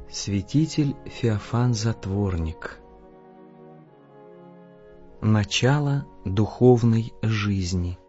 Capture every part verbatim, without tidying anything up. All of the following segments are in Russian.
Святитель Феофан Затворник. Начало духовной жизни.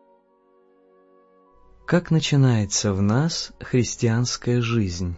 Как начинается в нас христианская жизнь?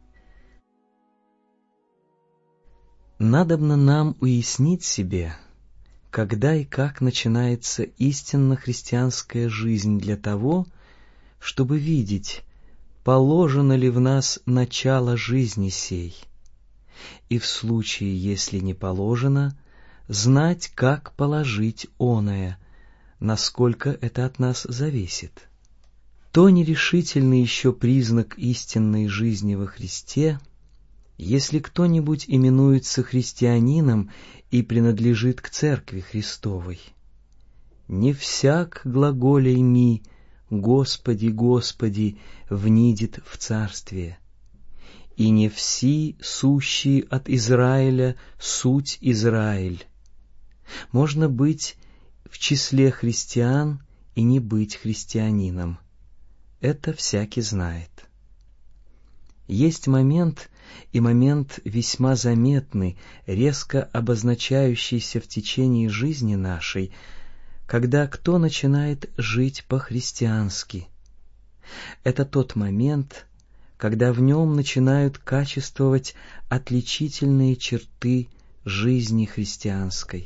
Надобно нам уяснить себе, когда и как начинается истинно христианская жизнь для того, чтобы видеть, положено ли в нас начало жизни сей, и в случае, если не положено, знать, как положить оное, насколько это от нас зависит. То нерешительный еще признак истинной жизни во Христе, если кто-нибудь именуется христианином и принадлежит к Церкви Христовой. Не всяк глаголяй ми, Господи, Господи, внидит в царствие, и не все сущие от Израиля суть Израиль. Можно быть в числе христиан и не быть христианином. Это всякий знает. Есть момент, и момент весьма заметный, резко обозначающийся в течение жизни нашей, когда кто начинает жить по-христиански. Это тот момент, когда в нем начинают качествовать отличительные черты жизни христианской.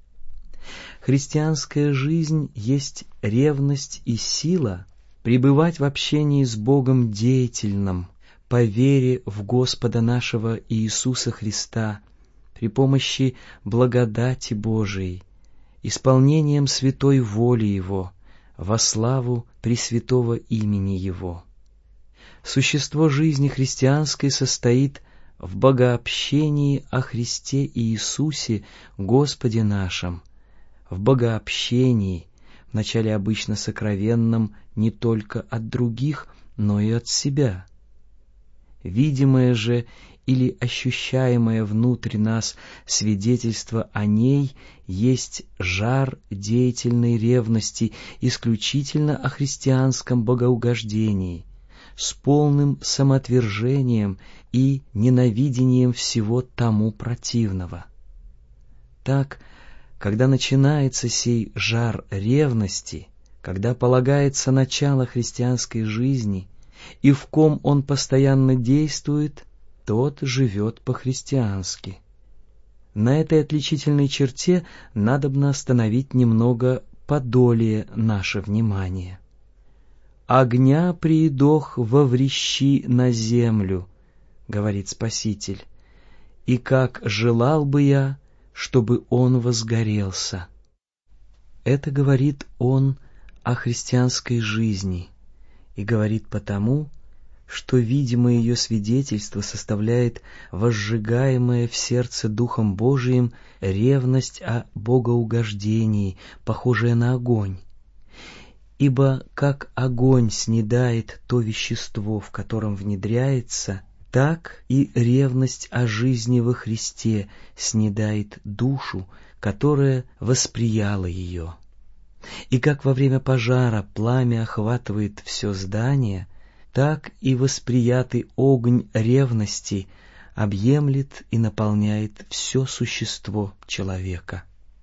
Христианская жизнь есть ревность и сила пребывать в общении с Богом деятельным, по вере в Господа нашего Иисуса Христа, при помощи благодати Божией, исполнением святой воли Его, во славу пресвятого имени Его. Существо жизни христианской состоит в богообщении о Христе Иисусе, Господе нашем, в богообщении, вначале обычно сокровенном не только от других, но и от себя. Видимое же или ощущаемое внутри нас свидетельство о ней есть жар деятельной ревности исключительно о христианском богоугождении, с полным самоотвержением и ненавидением всего тому противного. Так, когда начинается сей жар ревности, когда полагается начало христианской жизни, и в ком он постоянно действует, тот живет по-христиански. На этой отличительной черте надобно остановить немного подолее наше внимание. «Огня приидох воврещи на землю», — говорит Спаситель, «и как желал бы я, чтобы он возгорелся». Это говорит он о христианской жизни, и говорит потому, что видимое ее свидетельство составляет возжигаемое в сердце Духом Божиим ревность о богоугождении, похожая на огонь. Ибо как огонь снедает то вещество, в котором внедряется, так и ревность о жизни во Христе снедает душу, которая восприяла ее. И как во время пожара пламя охватывает все здание, так и восприятый огонь ревности объемлет и наполняет все существо человека.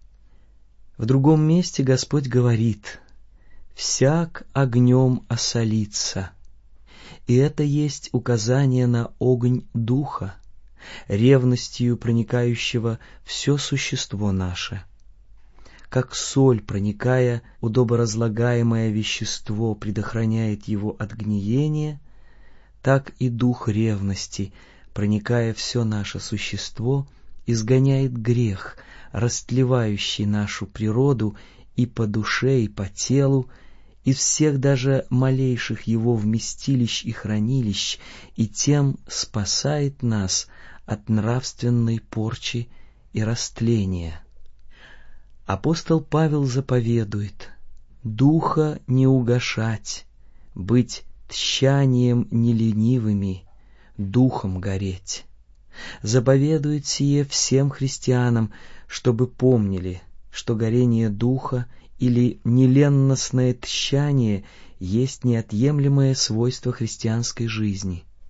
В другом месте Господь говорит: «Всяк огнем осолится». И это есть указание на огонь Духа, ревностью проникающего все существо наше. Как соль, проникая, удоборазлагаемое вещество предохраняет его от гниения, так и дух ревности, проникая все наше существо, изгоняет грех, растлевающий нашу природу и по душе, и по телу, из всех даже малейших его вместилищ и хранилищ, и тем спасает нас от нравственной порчи и растления. Апостол Павел заповедует: «Духа не угашать, быть тщанием неленивыми, духом гореть». Заповедует сие всем христианам, чтобы помнили, что горение духа или неленностное тщание есть неотъемлемое свойство христианской жизни.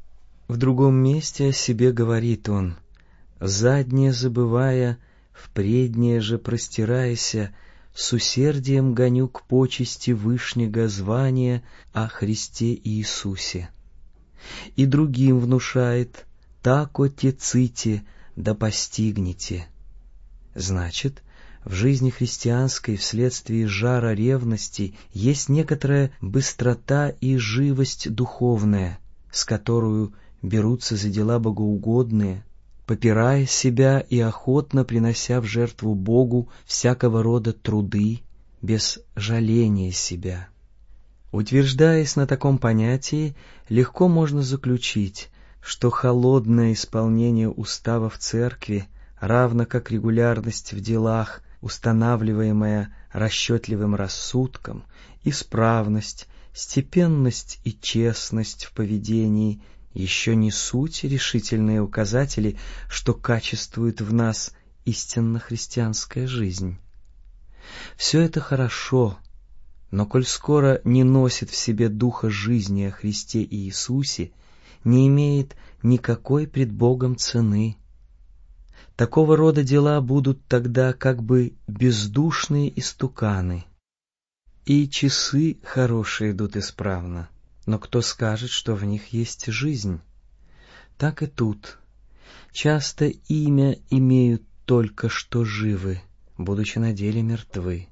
В другом месте о себе говорит он: «Заднее забывая, в преднее же простирайся, с усердием гоню к почести вышнего звания о Христе Иисусе». И другим внушает: «Тако теците, да постигнете». Значит, в жизни христианской вследствие жара ревности есть некоторая быстрота и живость духовная, с которую берутся за дела богоугодные, попирая себя и охотно принося в жертву Богу всякого рода труды, без жаления себя. Утверждаясь на таком понятии, легко можно заключить, что холодное исполнение уставов церкви, равно как регулярность в делах, устанавливаемая расчетливым рассудком, исправность, степенность и честность в поведении еще не суть решительные указатели, что качествует в нас истинно христианская жизнь. Все это хорошо, но коль скоро не носит в себе духа жизни о Христе Иисусе, не имеет никакой пред Богом цены. Такого рода дела будут тогда как бы бездушные истуканы. И часы хорошие идут исправно, но кто скажет, что в них есть жизнь? Так и тут. Часто имя имеют только что живы, будучи на деле мертвы.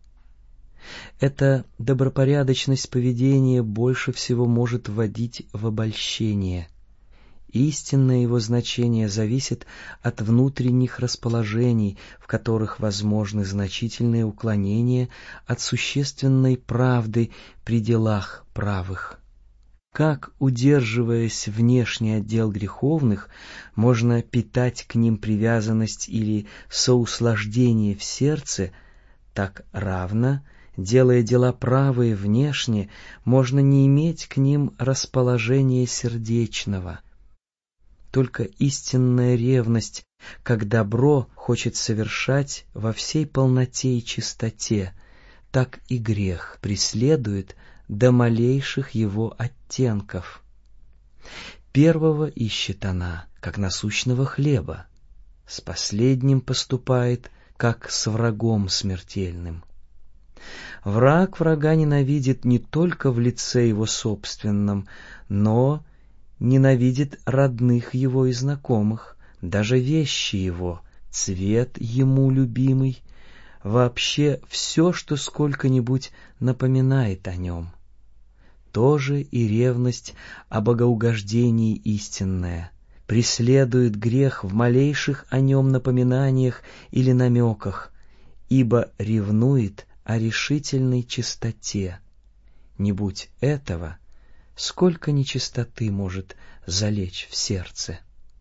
Эта добропорядочность поведения больше всего может вводить в обольщение. Истинное его значение зависит от внутренних расположений, в которых возможны значительные уклонения от существенной правды при делах правых. Как, удерживаясь внешний отдел греховных, можно питать к ним привязанность или соуслаждение в сердце, так равно, делая дела правые внешне, можно не иметь к ним расположения сердечного. Только истинная ревность, как добро, хочет совершать во всей полноте и чистоте, так и грех преследует до малейших его оттенков. Первого ищет она, как насущного хлеба, с последним поступает, как с врагом смертельным. Враг врага ненавидит не только в лице его собственном, но ненавидит родных его и знакомых, даже вещи его, цвет ему любимый, вообще все, что сколько-нибудь напоминает о нем. Тоже и ревность о богоугождении истинная, преследует грех в малейших о нем напоминаниях или намеках, ибо ревнует о решительной чистоте. Не будь этого, сколько нечистоты может залечь в сердце.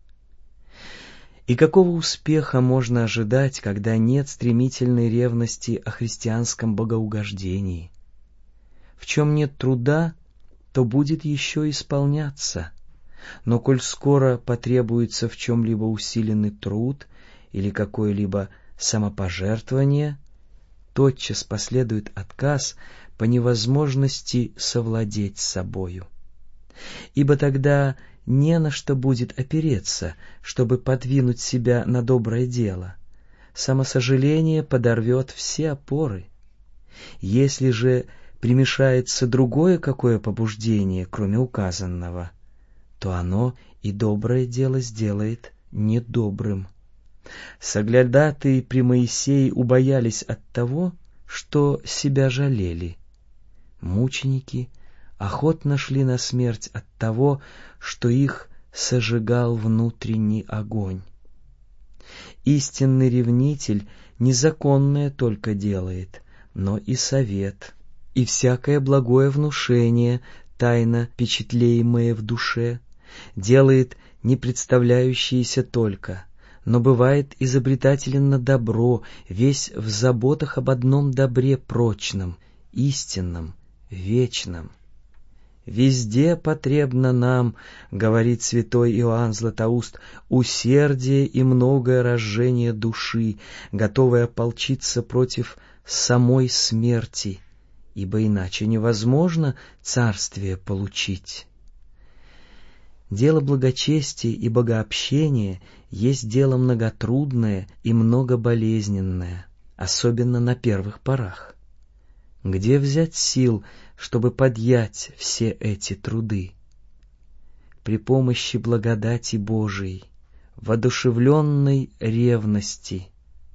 И какого успеха можно ожидать, когда нет стремительной ревности о христианском богоугождении? В чем нет труда, то будет еще исполняться. Но коль скоро потребуется в чем-либо усиленный труд или какое-либо самопожертвование, тотчас последует отказ по невозможности совладеть с собою. Ибо тогда не на что будет опереться, чтобы подвинуть себя на доброе дело. Самосожаление подорвет все опоры. Если же примешается другое какое побуждение, кроме указанного, то оно и доброе дело сделает недобрым. Соглядатые при Моисее убоялись от того, что себя жалели. Мученики охотно шли на смерть от того, что их сожигал внутренний огонь. Истинный ревнитель незаконное только делает, но и совет, и всякое благое внушение, тайно впечатлеемое в душе, делает не представляющееся только, но бывает изобретателен на добро, весь в заботах об одном добре прочном, истинном, вечном. «Везде потребно нам, — говорит святой Иоанн Златоуст, — усердие и многое разжение души, готовое ополчиться против самой смерти, ибо иначе невозможно царствие получить». Дело благочестия и богообщения есть дело многотрудное и многоболезненное, особенно на первых порах. Где взять сил, чтобы поднять все эти труды? При помощи благодати Божией, воодушевленной ревности.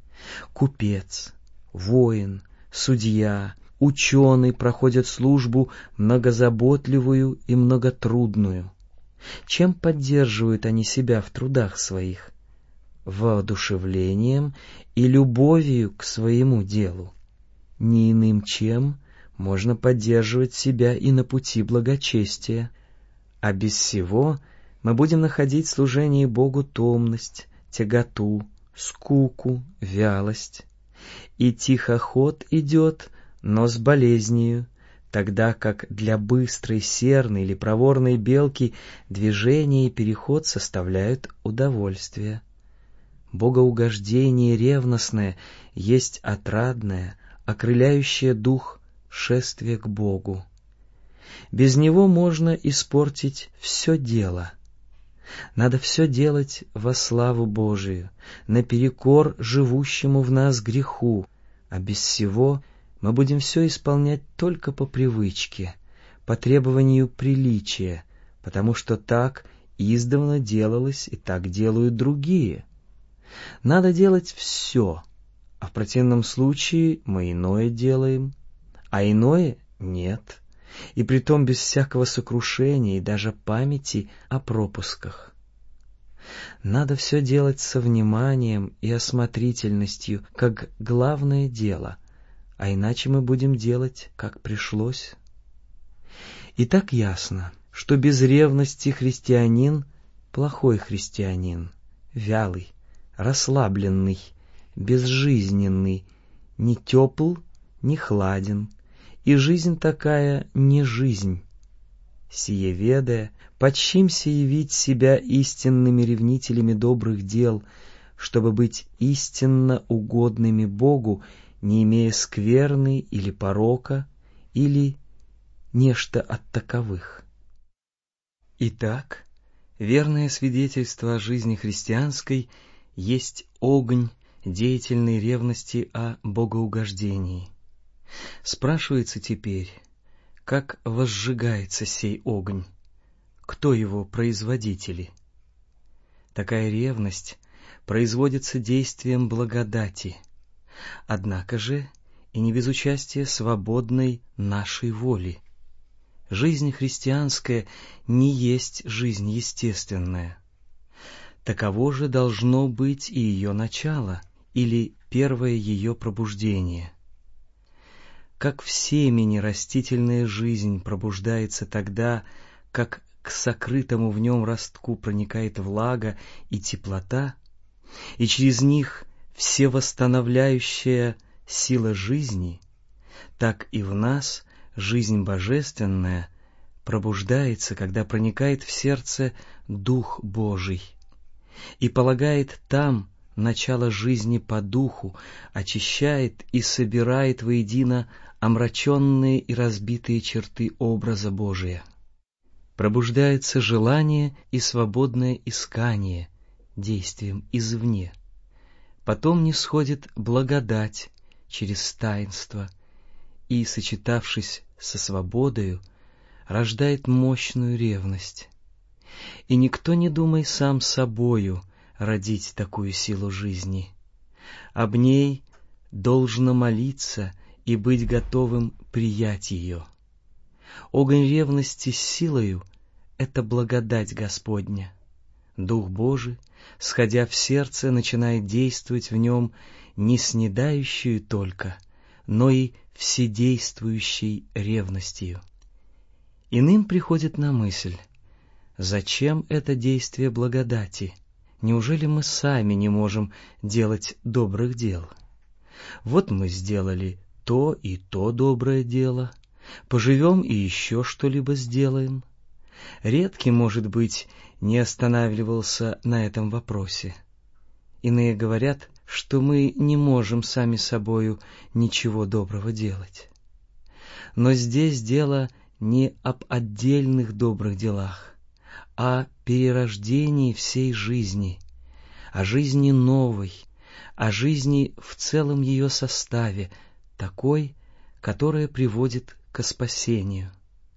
Купец, воин, судья, ученый проходят службу многозаботливую и многотрудную. Чем поддерживают они себя в трудах своих? Воодушевлением и любовью к своему делу. Не иным чем можно поддерживать себя и на пути благочестия. А без всего мы будем находить в служении Богу томность, тяготу, скуку, вялость. И тихоход идет, но с болезнью, тогда как для быстрой серной или проворной белки движение и переход составляют удовольствие. Богоугождение ревностное есть отрадное, окрыляющее дух шествие к Богу. Без него можно испортить все дело. Надо все делать во славу Божию, наперекор живущему в нас греху, а без всего мы будем все исполнять только по привычке, по требованию приличия, потому что так издавна делалось и так делают другие. Надо делать все, а в противном случае мы иное делаем, а иное нет, и притом без всякого сокрушения и даже памяти о пропусках. Надо все делать со вниманием и осмотрительностью, как главное дело, а иначе мы будем делать, как пришлось. И так ясно, что без ревности христианин — плохой христианин, вялый, расслабленный, безжизненный, не тепл, не хладен, и жизнь такая не жизнь. Сие ведая, почимся явить себя истинными ревнителями добрых дел, чтобы быть истинно угодными Богу, не имея скверны или порока, или нечто от таковых. Итак, верное свидетельство о жизни христианской есть огонь деятельной ревности о богоугождении. Спрашивается теперь, как возжигается сей огонь, кто его производители? Такая ревность производится действием благодати, однако же и не без участия свободной нашей воли. Жизнь христианская не есть жизнь естественная. Таково же должно быть и ее начало, или первое ее пробуждение. Как в семени растительная жизнь пробуждается тогда, как к сокрытому в нем ростку проникает влага и теплота, и через них всевосстановляющая сила жизни, так и в нас жизнь божественная пробуждается, когда проникает в сердце Дух Божий и полагает там начало жизни по Духу, очищает и собирает воедино омраченные и разбитые черты образа Божия. Пробуждается желание и свободное искание действием извне. Потом нисходит благодать через таинство и, сочетавшись со свободою, рождает мощную ревность. И никто не думай сам собою родить такую силу жизни. Об ней должно молиться и быть готовым приять ее. Огонь ревности с силою — это благодать Господня. Дух Божий, сходя в сердце, начинает действовать в нем не снедающую только, но и вседействующей ревностью. Иным приходит на мысль: зачем это действие благодати? Неужели мы сами не можем делать добрых дел? Вот мы сделали то и то доброе дело, поживем и еще что-либо сделаем. Редкий, может быть, не останавливался на этом вопросе. Иные говорят, что мы не можем сами собою ничего доброго делать. Но здесь дело не об отдельных добрых делах, о перерождении всей жизни, о жизни новой, о жизни в целом ее составе, такой, которая приводит к спасению.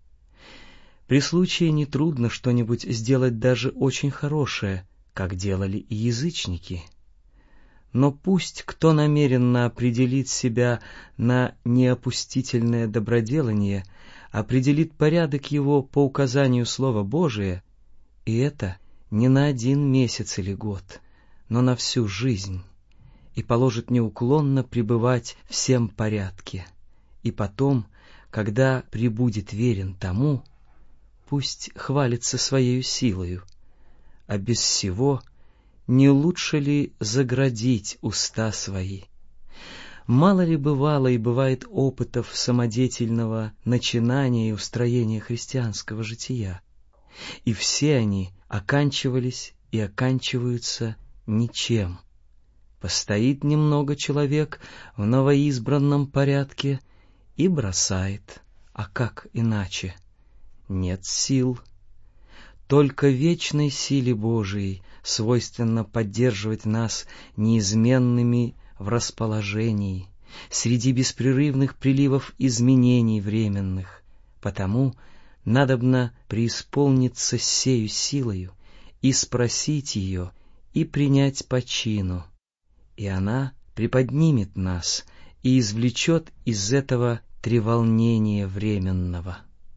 При случае нетрудно что-нибудь сделать даже очень хорошее, как делали и язычники. Но пусть кто намеренно определит себя на неопустительное доброделание, определит порядок его по указанию Слова Божия, и это не на один месяц или год, но на всю жизнь, и положит неуклонно пребывать в всем порядке, и потом, когда пребудет верен тому, пусть хвалится своею силою, а без всего не лучше ли заградить уста свои? Мало ли бывало и бывает опытов самодеятельного начинания и устроения христианского жития, и все они оканчивались и оканчиваются ничем. Постоит немного человек в новоизбранном порядке и бросает, а как иначе? Нет сил. Только вечной силе Божией свойственно поддерживать нас неизменными в расположении, среди беспрерывных приливов изменений временных. Потому надобно преисполниться сею силою и спросить ее, и принять по чину, и она приподнимет нас и извлечет из этого треволнения временного.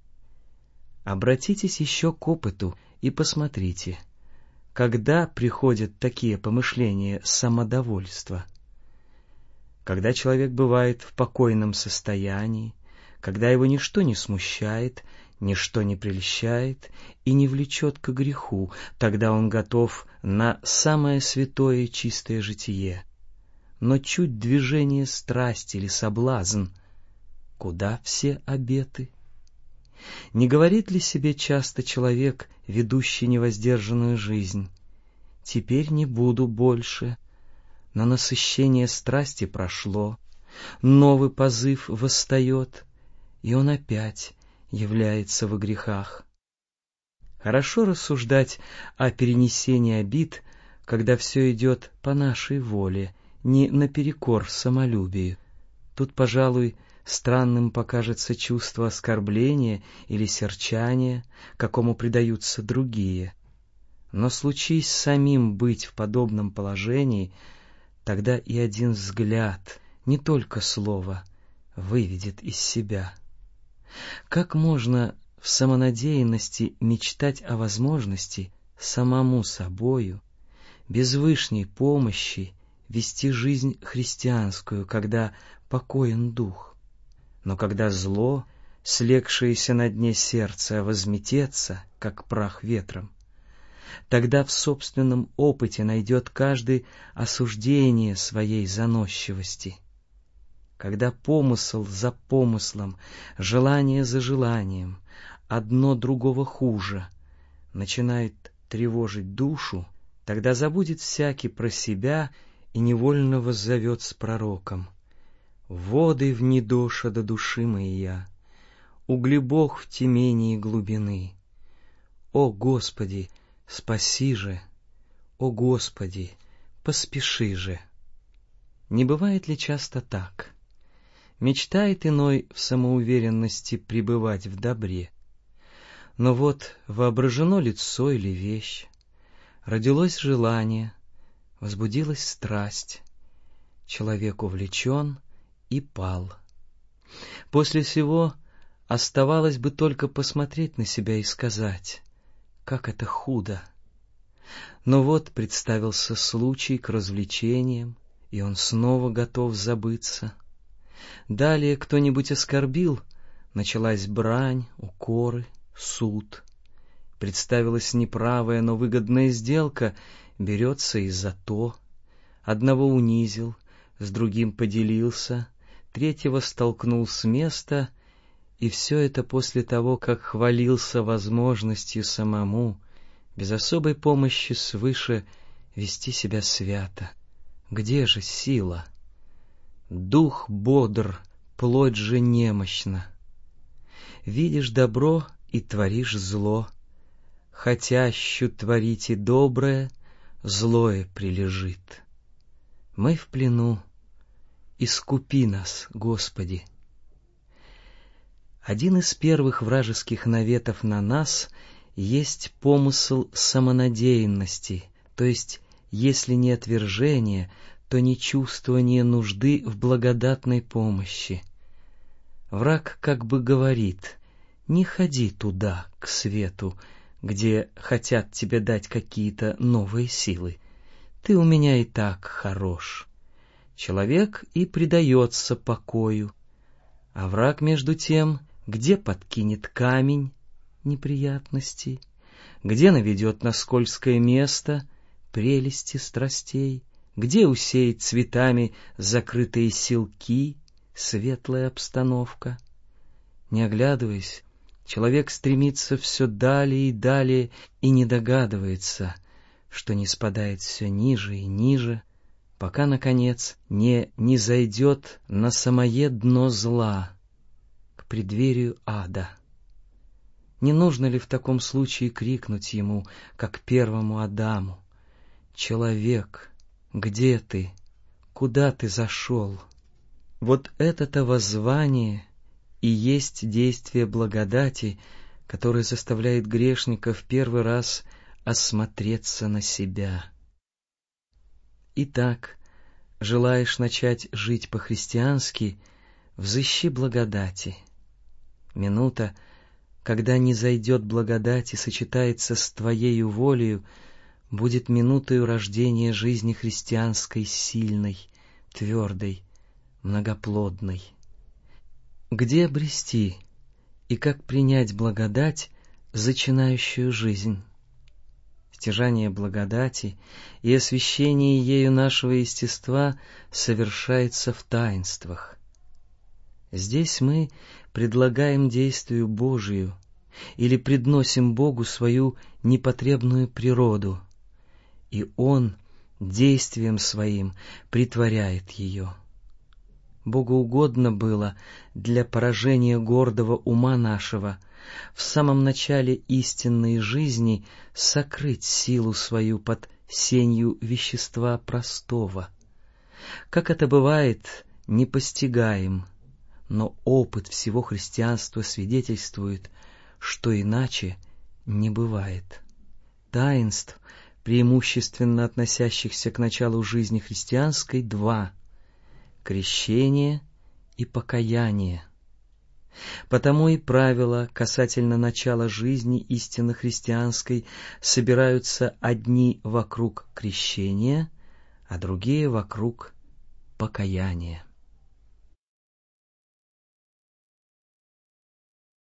Обратитесь еще к опыту и посмотрите, когда приходят такие помышления самодовольства. Когда человек бывает в покойном состоянии, когда его ничто не смущает, ничто не прельщает и не влечет к греху, тогда он готов на самое святое и чистое житие. Но чуть движение страсти или соблазн, куда все обеты? Не говорит ли себе часто человек, ведущий невоздержанную жизнь: «Теперь не буду больше», но насыщение страсти прошло, новый позыв восстает, и он опять является во грехах? Хорошо рассуждать о перенесении обид, когда все идет по нашей воле, не наперекор самолюбию. Тут, пожалуй, странным покажется чувство оскорбления или серчания, какому предаются другие. Но случись самим быть в подобном положении, тогда и один взгляд, не только слово, выведет из себя. Как можно в самонадеянности мечтать о возможности самому собою, без вышней помощи, вести жизнь христианскую, когда покоен дух? Но когда зло, слегшееся на дне сердца, возметется, как прах ветром, тогда в собственном опыте найдет каждый осуждение своей заносчивости. Когда помысл за помыслом, желание за желанием, одно другого хуже, начинает тревожить душу, тогда забудет всякий про себя и невольно воззовет с пророком: «Воды в недоша до души моя, углебог в темении глубины. О Господи, спаси же! О Господи, поспеши же!» Не бывает ли часто так? Мечтает иной в самоуверенности пребывать в добре. Но вот воображено лицо или вещь, родилось желание, возбудилась страсть, человек увлечен и пал. После всего оставалось бы только посмотреть на себя и сказать: как это худо! Но вот представился случай к развлечениям, и он снова готов забыться. Далее кто-нибудь оскорбил, началась брань, укоры, суд. Представилась неправая, но выгодная сделка, берется и за то. Одного унизил, с другим поделился, третьего столкнул с места, и все это после того, как хвалился возможностью самому, без особой помощи свыше, вести себя свято. Где же сила? Дух бодр, плоть же немощна. Видишь добро и творишь зло. хотящу творите доброе, злое прилежит. Мы в плену, искупи нас, Господи. Один из первых вражеских наветов на нас есть помысл самонадеянности, то есть, если не отвержение, то не чувствование нужды в благодатной помощи. Враг как бы говорит: не ходи туда, к свету, где хотят тебе дать какие-то новые силы. Ты у меня и так хорош. Человек и предается покою, а враг между тем, где подкинет камень неприятностей, где наведет на скользкое место прелести страстей, где усеет цветами закрытые селки, светлая обстановка. Не оглядываясь, человек стремится все далее и далее и не догадывается, что не спадает все ниже и ниже, пока, наконец, не низойдет на самое дно зла, к преддверию ада. Не нужно ли в таком случае крикнуть ему, как первому Адаму: «Человек, где ты? Куда ты зашел?» Вот это-то воззвание и есть действие благодати, которое заставляет грешника в первый раз осмотреться на себя. Итак, желаешь начать жить по-христиански, взыщи благодати. Минута, когда низойдет благодать и сочетается с твоею волею, будет минутою рождения жизни христианской сильной, твердой, многоплодной. Где обрести и как принять благодать, зачинающую жизнь? Стяжание благодати и освящение ею нашего естества совершается в таинствах. Здесь мы предлагаем действию Божию или предносим Богу свою непотребную природу, и Он действием своим притворяет ее. Богу угодно было для поражения гордого ума нашего в самом начале истинной жизни сокрыть силу свою под сенью вещества простого. Как это бывает, не постигаем, но опыт всего христианства свидетельствует, что иначе не бывает. Таинств, преимущественно относящихся к началу жизни христианской, два — крещение и покаяние. Потому и правила касательно начала жизни истинно христианской собираются одни вокруг крещения, а другие вокруг покаяния.